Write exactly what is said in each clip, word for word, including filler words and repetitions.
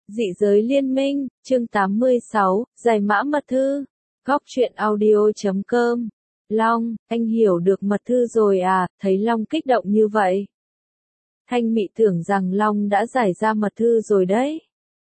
Dị giới liên minh, chương tám mươi sáu, giải mã mật thư. Góc truyện audio chấm com. Long, anh hiểu được mật thư rồi à, thấy Long kích động như vậy. Thanh Mị tưởng rằng Long đã giải ra mật thư rồi đấy.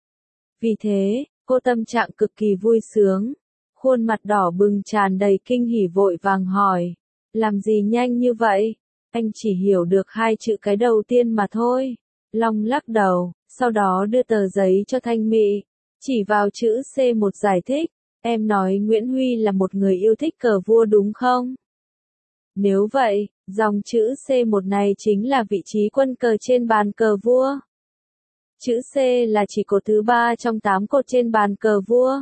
Vì thế, cô tâm trạng cực kỳ vui sướng. Khuôn mặt đỏ bừng tràn đầy kinh hỉ vội vàng hỏi. Làm gì nhanh như vậy? Anh chỉ hiểu được hai chữ cái đầu tiên mà thôi. Long lắc đầu, sau đó đưa tờ giấy cho Thanh Mị. Chỉ vào chữ C một giải thích. Em nói Nguyễn Huy là một người yêu thích cờ vua đúng không? Nếu vậy, dòng chữ C một này chính là vị trí quân cờ trên bàn cờ vua. Chữ C là chỉ cột thứ ba trong tám cột trên bàn cờ vua.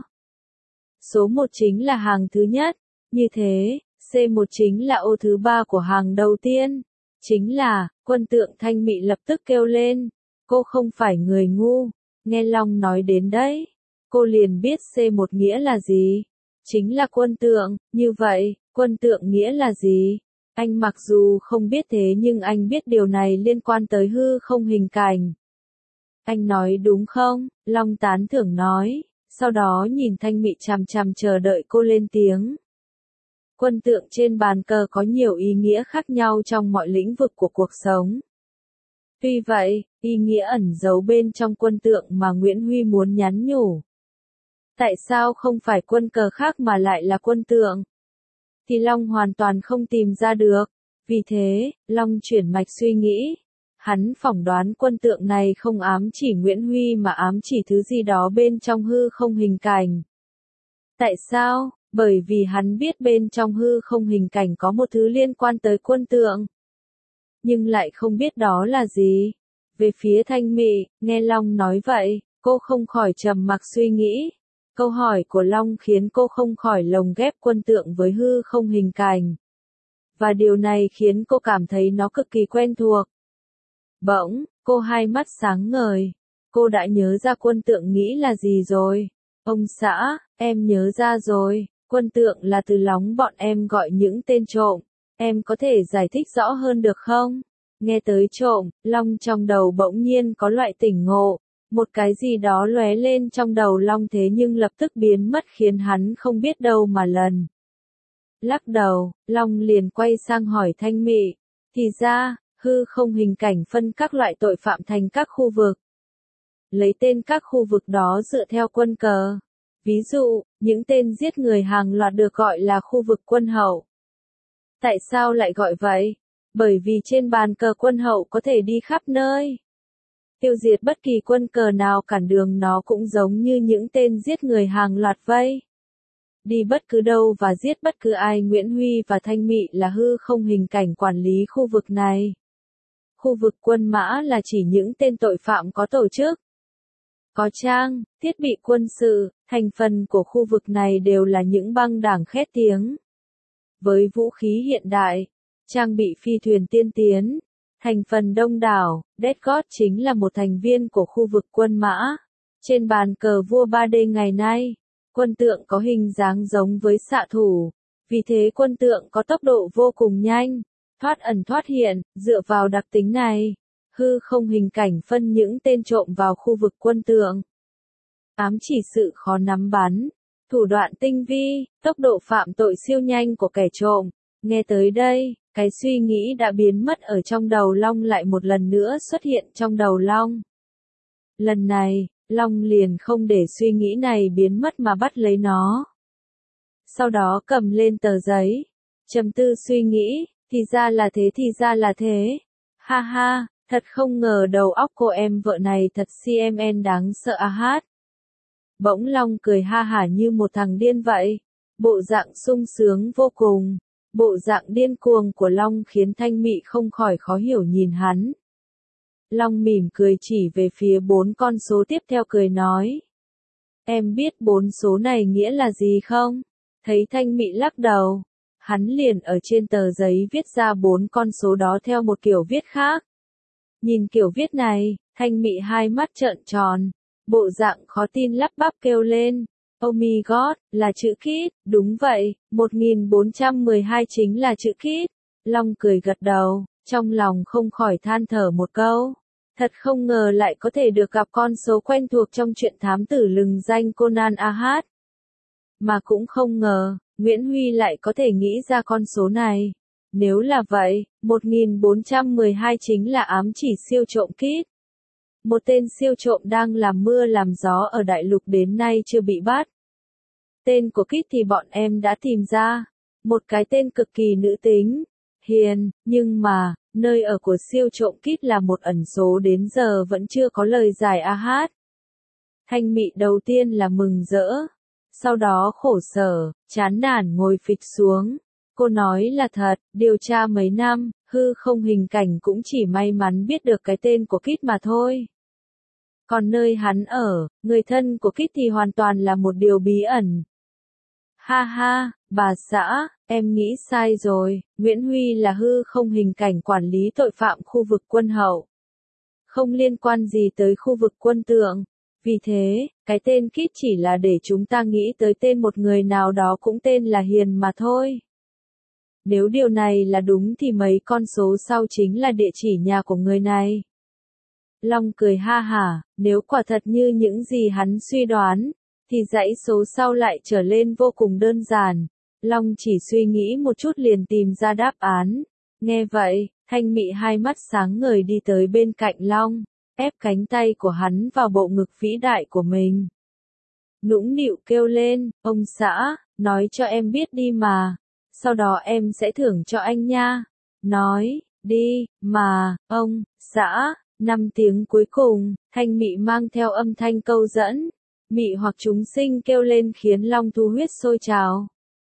Số một chính là hàng thứ nhất. Như thế, C một chính là ô thứ ba của hàng đầu tiên. Chính là, quân tượng. Thanh Mị lập tức kêu lên. Cô không phải người ngu. Nghe Long nói đến đấy. Cô liền biết C một nghĩa là gì. Chính là quân tượng. Như vậy, quân tượng nghĩa là gì? Anh mặc dù không biết thế nhưng anh biết điều này liên quan tới hư không hình cảnh. Anh nói đúng không? Long tán thưởng nói. Sau đó nhìn Thanh Mị chằm chằm chờ đợi cô lên tiếng. Quân tượng trên bàn cờ có nhiều ý nghĩa khác nhau trong mọi lĩnh vực của cuộc sống. Tuy vậy, ý nghĩa ẩn giấu bên trong quân tượng mà Nguyễn Huy muốn nhắn nhủ. Tại sao không phải quân cờ khác mà lại là quân tượng? Thì Long hoàn toàn không tìm ra được. Vì thế, Long chuyển mạch suy nghĩ. Hắn phỏng đoán quân tượng này không ám chỉ Nguyễn Huy mà ám chỉ thứ gì đó bên trong hư không hình cảnh. Tại sao? Bởi vì hắn biết bên trong hư không hình cảnh có một thứ liên quan tới quân tượng. Nhưng lại không biết đó là gì. Về phía Thanh Mị, nghe Long nói vậy, cô không khỏi trầm mặc suy nghĩ. Câu hỏi của Long khiến cô không khỏi lồng ghép quân tượng với hư không hình cảnh. Và điều này khiến cô cảm thấy nó cực kỳ quen thuộc. Bỗng, cô hai mắt sáng ngời. Cô đã nhớ ra quân tượng nghĩ là gì rồi. Ông xã, em nhớ ra rồi. Quân tượng là từ lóng bọn em gọi những tên trộm. Em có thể giải thích rõ hơn được không? Nghe tới trộm, Long trong đầu bỗng nhiên có loại tỉnh ngộ. Một cái gì đó lóe lên trong đầu Long thế nhưng lập tức biến mất khiến hắn không biết đâu mà lần. Lắc đầu, Long liền quay sang hỏi Thanh Mị. Thì ra, hư không hình cảnh phân các loại tội phạm thành các khu vực. Lấy tên các khu vực đó dựa theo quân cờ. Ví dụ, những tên giết người hàng loạt được gọi là khu vực quân hậu. Tại sao lại gọi vậy? Bởi vì trên bàn cờ quân hậu có thể đi khắp nơi. Tiêu diệt bất kỳ quân cờ nào cản đường nó cũng giống như những tên giết người hàng loạt vây. Đi bất cứ đâu và giết bất cứ ai. Nguyễn Huy và Thanh Mị là hư không hình cảnh quản lý khu vực này. Khu vực quân mã là chỉ những tên tội phạm có tổ chức, có trang, thiết bị quân sự. Thành phần của khu vực này đều là những băng đảng khét tiếng. Với vũ khí hiện đại, trang bị phi thuyền tiên tiến. Thành phần đông đảo, Death God chính là một thành viên của khu vực quân mã. Trên bàn cờ vua ba D ngày nay, quân tượng có hình dáng giống với xạ thủ. Vì thế quân tượng có tốc độ vô cùng nhanh, thoát ẩn thoát hiện. Dựa vào đặc tính này, hư không hình cảnh phân những tên trộm vào khu vực quân tượng. Ám chỉ sự khó nắm bắn, thủ đoạn tinh vi, tốc độ phạm tội siêu nhanh của kẻ trộm. Nghe tới đây, cái suy nghĩ đã biến mất ở trong đầu Long lại một lần nữa xuất hiện trong đầu Long. Lần này, Long liền không để suy nghĩ này biến mất mà bắt lấy nó. Sau đó cầm lên tờ giấy, trầm tư suy nghĩ, thì ra là thế thì ra là thế. Ha ha, thật không ngờ đầu óc cô em vợ này thật xê em en đáng sợ à hát. Bỗng Long cười ha hả như một thằng điên vậy. Bộ dạng sung sướng vô cùng. Bộ dạng điên cuồng của Long khiến Thanh Mị không khỏi khó hiểu nhìn hắn. Long mỉm cười chỉ về phía bốn con số tiếp theo cười nói. Em biết bốn số này nghĩa là gì không? Thấy Thanh Mị lắc đầu. Hắn liền ở trên tờ giấy viết ra bốn con số đó theo một kiểu viết khác. Nhìn kiểu viết này, Thanh Mị hai mắt trợn tròn. Bộ dạng khó tin lắp bắp kêu lên. Oh my god, là chữ kít, đúng vậy, một nghìn bốn trăm mười hai chính là chữ kít. Long cười gật đầu, trong lòng không khỏi than thở một câu. Thật không ngờ lại có thể được gặp con số quen thuộc trong truyện thám tử lừng danh Conan Ahad. Mà cũng không ngờ, Nguyễn Huy lại có thể nghĩ ra con số này. Nếu là vậy, một nghìn bốn trăm mười hai chính là ám chỉ siêu trộm Kit. Một tên siêu trộm đang làm mưa làm gió ở đại lục đến nay chưa bị bắt. Tên của Kit thì bọn em đã tìm ra. Một cái tên cực kỳ nữ tính, hiền, nhưng mà, nơi ở của siêu trộm Kit là một ẩn số đến giờ vẫn chưa có lời giải Ahad. Thanh Mị đầu tiên là mừng rỡ, sau đó khổ sở, chán nản ngồi phịch xuống. Cô nói là thật, điều tra mấy năm, hư không hình cảnh cũng chỉ may mắn biết được cái tên của Kit mà thôi. Còn nơi hắn ở, người thân của Kit thì hoàn toàn là một điều bí ẩn. Ha ha, bà xã, em nghĩ sai rồi, Nguyễn Huy là hư không hình cảnh quản lý tội phạm khu vực Quân Hậu. Không liên quan gì tới khu vực Quân Tượng. Vì thế, cái tên Kit chỉ là để chúng ta nghĩ tới tên một người nào đó cũng tên là Hiền mà thôi. Nếu điều này là đúng thì mấy con số sau chính là địa chỉ nhà của người này. Long cười ha hả, nếu quả thật như những gì hắn suy đoán, thì dãy số sau lại trở lên vô cùng đơn giản. Long chỉ suy nghĩ một chút liền tìm ra đáp án. Nghe vậy, Thanh Mị hai mắt sáng ngời đi tới bên cạnh Long, ép cánh tay của hắn vào bộ ngực vĩ đại của mình. Nũng nịu kêu lên, ông xã, nói cho em biết đi mà, sau đó em sẽ thưởng cho anh nha. Nói, đi, mà, ông, xã, năm tiếng cuối cùng, Thanh Mị mang theo âm thanh câu dẫn, mị hoặc chúng sinh kêu lên khiến Long thu huyết sôi trào.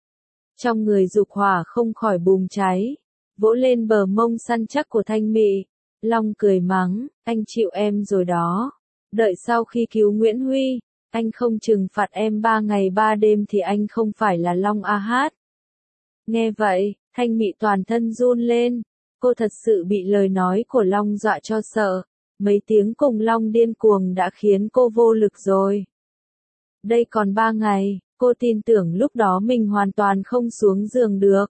Trong người dục hỏa không khỏi bùng cháy, vỗ lên bờ mông săn chắc của Thanh Mị. Long cười mắng, anh chịu em rồi đó. Đợi sau khi cứu Nguyễn Huy, anh không trừng phạt em ba ngày ba đêm thì anh không phải là Long Ahad. Nghe vậy, Thanh Mị toàn thân run lên. Cô thật sự bị lời nói của Long dọa cho sợ. Mấy tiếng cùng Long điên cuồng đã khiến cô vô lực rồi. Đây còn ba ngày, cô tin tưởng lúc đó mình hoàn toàn không xuống giường được.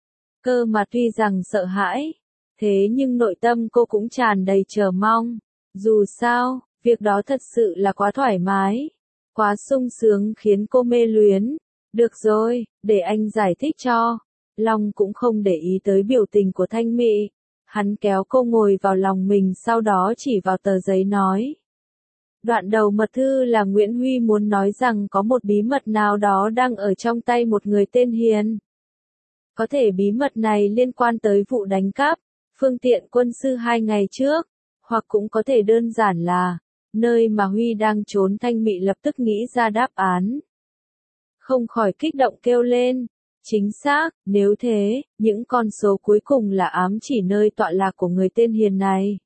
Cơ mà tuy rằng sợ hãi, thế nhưng nội tâm cô cũng tràn đầy chờ mong. Dù sao, việc đó thật sự là quá thoải mái, quá sung sướng khiến cô mê luyến. Được rồi, để anh giải thích cho. Long cũng không để ý tới biểu tình của Thanh Mị. Hắn kéo cô ngồi vào lòng mình sau đó chỉ vào tờ giấy nói. Đoạn đầu mật thư là Nguyễn Huy muốn nói rằng có một bí mật nào đó đang ở trong tay một người tên Hiền. Có thể bí mật này liên quan tới vụ đánh cắp phương tiện quân sư hai ngày trước, hoặc cũng có thể đơn giản là nơi mà Huy đang trốn. Thanh Mị lập tức nghĩ ra đáp án. Không khỏi kích động kêu lên. Chính xác, nếu thế, những con số cuối cùng là ám chỉ nơi tọa lạc của người tên Hiền này.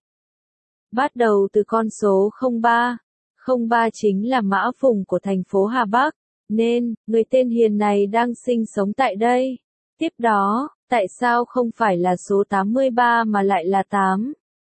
Bắt đầu từ con số không ba. không ba chính là mã vùng của thành phố Hà Bắc, nên, người tên Hiền này đang sinh sống tại đây. Tiếp đó, tại sao không phải là số tám mươi ba mà lại là tám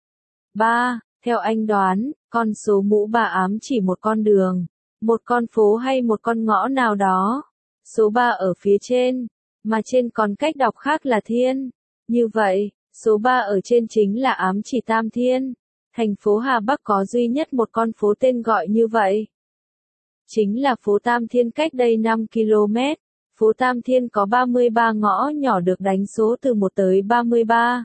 ba? Theo anh đoán, con số mũ ba ám chỉ một con đường, một con phố hay một con ngõ nào đó. Số ba ở phía trên, mà trên còn cách đọc khác là thiên. Như vậy, số ba ở trên chính là ám chỉ Tam Thiên. Thành phố Hà Bắc có duy nhất một con phố tên gọi như vậy. Chính là phố Tam Thiên cách đây năm ki lô mét. Phố Tam Thiên có ba mươi ba ngõ nhỏ được đánh số từ một tới ba mươi ba.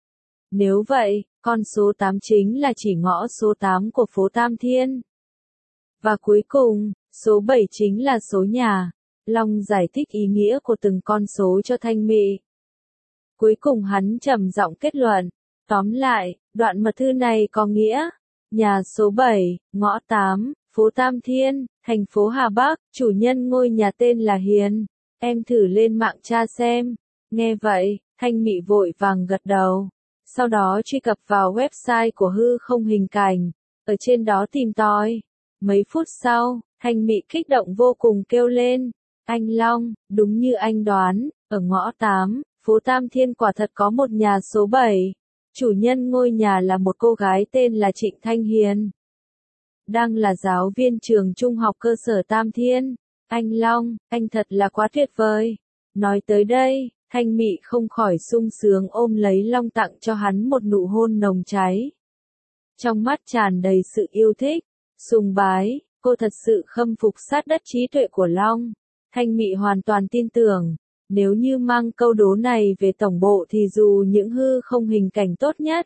Nếu vậy, con số tám chính là chỉ ngõ số tám của phố Tam Thiên. Và cuối cùng, số bảy chính là số nhà. Long giải thích ý nghĩa của từng con số cho Thanh Mị. Cuối cùng hắn trầm giọng kết luận. Tóm lại, đoạn mật thư này có nghĩa, nhà số bảy, ngõ tám, phố Tam Thiên, thành phố Hà Bắc, chủ nhân ngôi nhà tên là Hiền. Em thử lên mạng tra xem. Nghe vậy, Thanh Mị vội vàng gật đầu. Sau đó truy cập vào website của hư không hình cảnh, ở trên đó tìm tòi. Mấy phút sau, Thanh Mị kích động vô cùng kêu lên. Anh Long, đúng như anh đoán, ở ngõ tám, phố Tam Thiên quả thật có một nhà số bảy. Chủ nhân ngôi nhà là một cô gái tên là Trịnh Thanh Hiền. Đang là giáo viên trường trung học cơ sở Tam Thiên. Anh Long, anh thật là quá tuyệt vời. Nói tới đây, Thanh Mị không khỏi sung sướng ôm lấy Long tặng cho hắn một nụ hôn nồng cháy. trong mắt tràn đầy sự yêu thích, sùng bái, cô thật sự khâm phục sát đất trí tuệ của Long. Thanh Mị hoàn toàn tin tưởng, nếu như mang câu đố này về tổng bộ thì dù những hư không hình cảnh tốt nhất,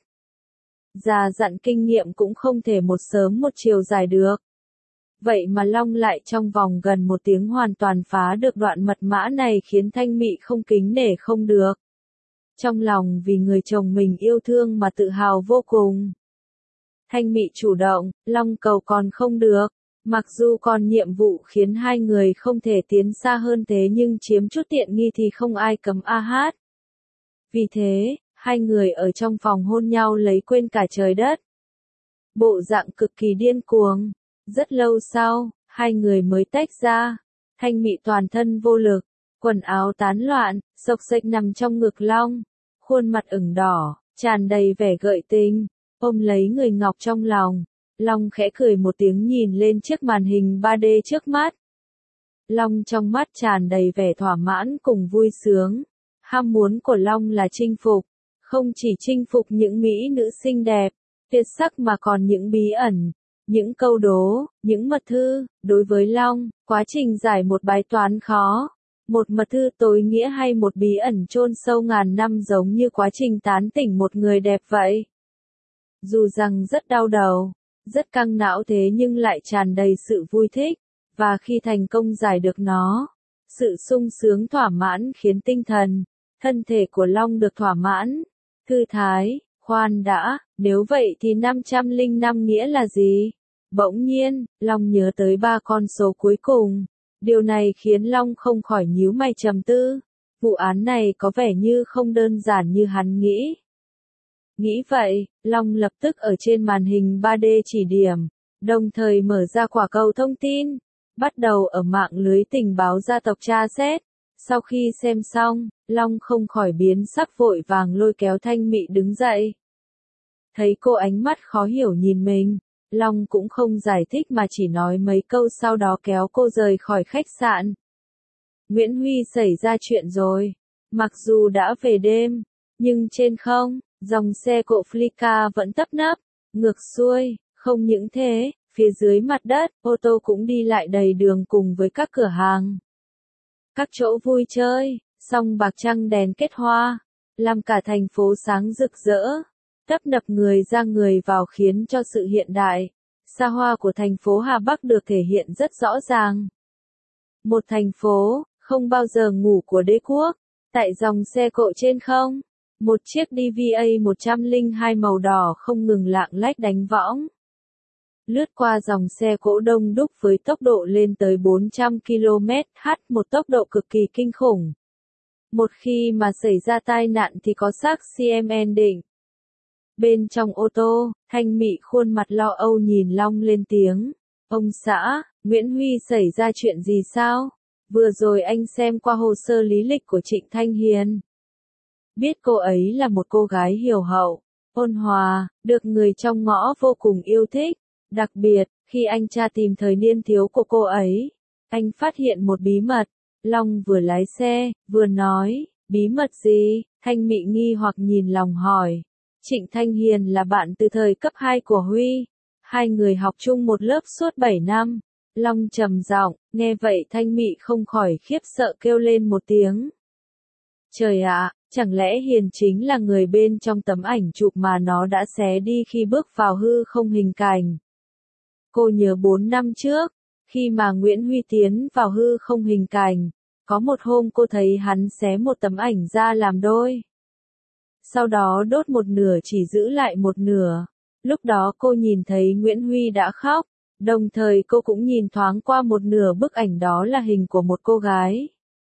già dặn kinh nghiệm cũng không thể một sớm một chiều giải được. Vậy mà Long lại trong vòng gần một tiếng hoàn toàn phá được đoạn mật mã này khiến Thanh Mị không kính nể không được. Trong lòng vì người chồng mình yêu thương mà tự hào vô cùng. Thanh Mị chủ động, Long cầu còn không được. Mặc dù còn nhiệm vụ khiến hai người không thể tiến xa hơn thế nhưng chiếm chút tiện nghi thì không ai cấm a hát. Vì thế, hai người ở trong phòng hôn nhau lấy quên cả trời đất. Bộ dạng cực kỳ điên cuồng. Rất lâu sau, hai người mới tách ra. Thanh Mị toàn thân vô lực, quần áo tán loạn, xộc xệch nằm trong ngực Long. Khuôn mặt ửng đỏ, tràn đầy vẻ gợi tình, ôm lấy người ngọc trong lòng. Long khẽ cười một tiếng nhìn lên chiếc màn hình ba D trước mắt. Long trong mắt tràn đầy vẻ thỏa mãn cùng vui sướng. Ham muốn của Long là chinh phục, không chỉ chinh phục những mỹ nữ xinh đẹp, tuyệt sắc mà còn những bí ẩn, những câu đố, những mật thư. Đối với Long, quá trình giải một bài toán khó, một mật thư tối nghĩa hay một bí ẩn chôn sâu ngàn năm giống như quá trình tán tỉnh một người đẹp vậy. Dù rằng rất đau đầu, rất căng não thế nhưng lại tràn đầy sự vui thích, và khi thành công giải được nó, sự sung sướng thỏa mãn khiến tinh thần, thân thể của Long được thỏa mãn, thư thái. Khoan đã, nếu vậy thì năm trăm lẻ năm nghĩa là gì? Bỗng nhiên, Long nhớ tới ba con số cuối cùng. Điều này khiến Long không khỏi nhíu mày trầm tư. Vụ án này có vẻ như không đơn giản như hắn nghĩ. Nghĩ vậy, Long lập tức ở trên màn hình ba D chỉ điểm, đồng thời mở ra quả cầu thông tin, bắt đầu ở mạng lưới tình báo gia tộc tra xét. Sau khi xem xong, Long không khỏi biến sắc vội vàng lôi kéo Thanh Mị đứng dậy. Thấy cô ánh mắt khó hiểu nhìn mình, Long cũng không giải thích mà chỉ nói mấy câu sau đó kéo cô rời khỏi khách sạn. Nguyễn Huy xảy ra chuyện rồi. Mặc dù đã về đêm, nhưng trên không, dòng xe cộ Flicka vẫn tấp nập, ngược xuôi. Không những thế, phía dưới mặt đất, ô tô cũng đi lại đầy đường cùng với các cửa hàng, các chỗ vui chơi, song bạc trăng đèn kết hoa, làm cả thành phố sáng rực rỡ, tấp nập người ra người vào khiến cho sự hiện đại, xa hoa của thành phố Hà Bắc được thể hiện rất rõ ràng. Một thành phố, không bao giờ ngủ của đế quốc, tại dòng xe cộ trên không, một chiếc đê vê a một không hai màu đỏ không ngừng lạng lách đánh võng. Lướt qua dòng xe cộ đông đúc với tốc độ lên tới bốn trăm ki lô mét trên giờ, một tốc độ cực kỳ kinh khủng. Một khi mà xảy ra tai nạn thì có xác xê em en định. Bên trong ô tô, Thanh Mị khuôn mặt lo âu nhìn Long lên tiếng. Ông xã, Nguyễn Huy xảy ra chuyện gì sao? Vừa rồi anh xem qua hồ sơ lý lịch của Trịnh Thanh Hiền. Biết cô ấy là một cô gái hiểu hậu, ôn hòa, được người trong ngõ vô cùng yêu thích. Đặc biệt, khi anh tra tìm thời niên thiếu của cô ấy, anh phát hiện một bí mật. Long vừa lái xe, vừa nói, bí mật gì? Thanh Mị nghi hoặc nhìn Long hỏi. Trịnh Thanh Hiền là bạn từ thời cấp hai của Huy. Hai người học chung một lớp suốt bảy năm. Long trầm giọng, nghe vậy Thanh Mị không khỏi khiếp sợ kêu lên một tiếng. Trời ạ, chẳng lẽ Hiền chính là người bên trong tấm ảnh chụp mà nó đã xé đi khi bước vào hư không hình cảnh? Cô nhớ bốn năm trước, khi mà Nguyễn Huy tiến vào hư không hình cảnh, có một hôm cô thấy hắn xé một tấm ảnh ra làm đôi. Sau đó đốt một nửa chỉ giữ lại một nửa. Lúc đó cô nhìn thấy Nguyễn Huy đã khóc, đồng thời cô cũng nhìn thoáng qua một nửa bức ảnh đó là hình của một cô gái.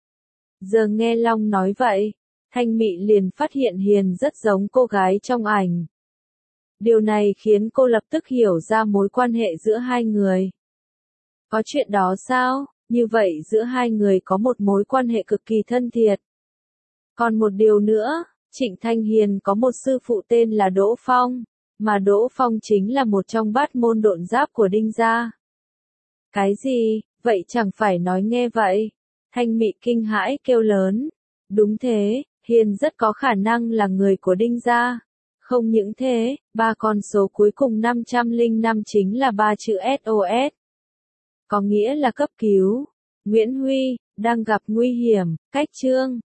Giờ nghe Long nói vậy, Thanh Mị liền phát hiện Hiền rất giống cô gái trong ảnh. Điều này khiến cô lập tức hiểu ra mối quan hệ giữa hai người. Có chuyện đó sao? Như vậy giữa hai người có một mối quan hệ cực kỳ thân thiết. Còn một điều nữa, Trịnh Thanh Hiền có một sư phụ tên là Đỗ Phong, mà Đỗ Phong chính là một trong bát môn độn giáp của Đinh gia. Cái gì? Vậy chẳng phải nói nghe vậy? Thanh Mị kinh hãi kêu lớn. Đúng thế, Hiền rất có khả năng là người của Đinh gia. Không những thế, ba con số cuối cùng năm trăm lẻ năm chính là ba chữ ét ô ét. Có nghĩa là cấp cứu. Nguyễn Huy, đang gặp nguy hiểm, cách chương.